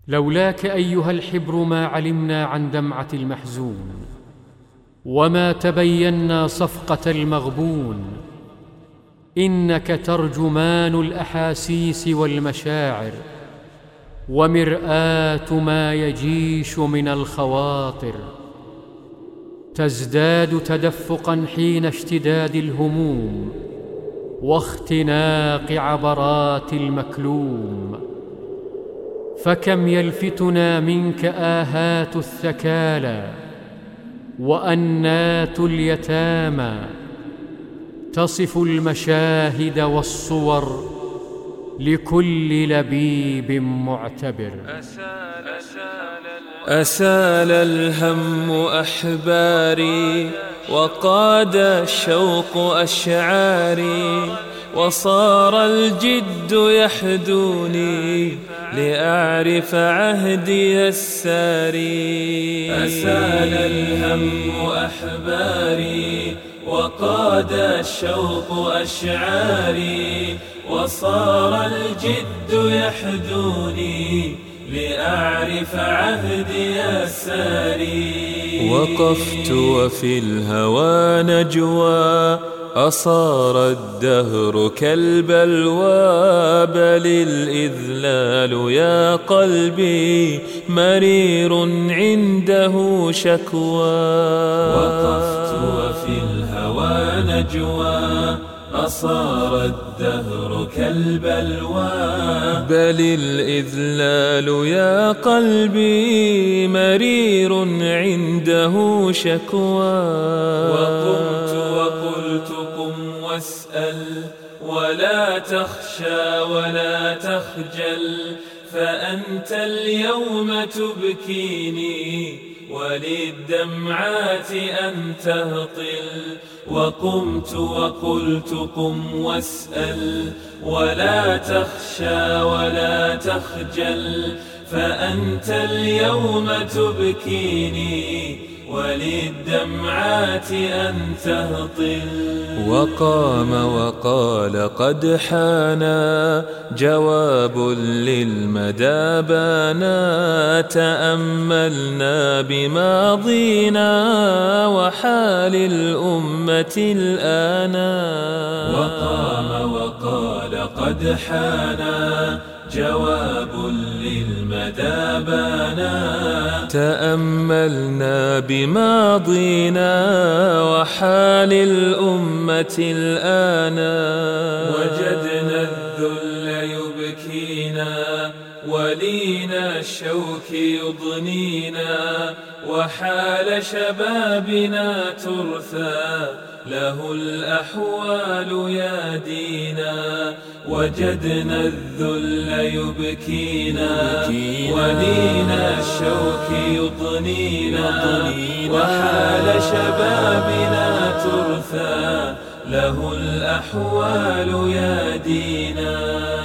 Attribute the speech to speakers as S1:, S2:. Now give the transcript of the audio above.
S1: لولاك أيها الحبر ما علمنا عن دمعة المحزون، وما تبينا صفقة المغبون. إنك ترجمان الأحاسيس والمشاعر، ومرآة ما يجيش من الخواطر. تزداد تدفقا حين اشتداد الهموم واختناق عبرات المكلوم. فكم يلفتنا منك آهات الثكالى وأنات اليتامى، تصف المشاهد والصور لكل لبيب معتبر.
S2: أسال الهم أحباري، وقاد الشوق أشعاري، وصار الجد يحدوني لأعرف عهدي الساري.
S3: أسال الهم أحباري، وقاد الشوق أشعاري، وصار الجد يحدوني لأعرف عهدي الساري.
S2: وقفت وفي الهوى نجوى، أصار الدهر كالبلوى، بل الإذلال يا قلبي مرير عنده شكوى.
S3: وقفت وفي الهوى نجوى، أصار الدهر كالبلوى،
S2: بل الإذلال يا قلبي مرير عنده شكوى.
S3: وقمت وقلت قم واسأل، ولا تخشى ولا تخجل، فأنت اليوم تبكيني وللدمعات أن تهطل. وقمت وقلت قم واسأل، ولا تخشى ولا تخجل، فأنت اليوم تبكيني وللدمعات أن تهطل.
S2: وقام وقال قد حانا، جواب للمدى بانا، تأملنا بماضينا وحال الأمة الآنا.
S3: وقام وقال قد حانا، جواب للمدى بانا،
S2: تأملنا بماضينا وحال الأمة الآنا.
S3: وجدنا الذل يبكينا، ولينا الشوك يضنينا، وحال شبابنا ترثى له الأحوال يا دينا. وجدنا الذل يبكينا، ولينا الشوك يضنينا، وحال شبابنا ترثى له الأحوال يا دينا.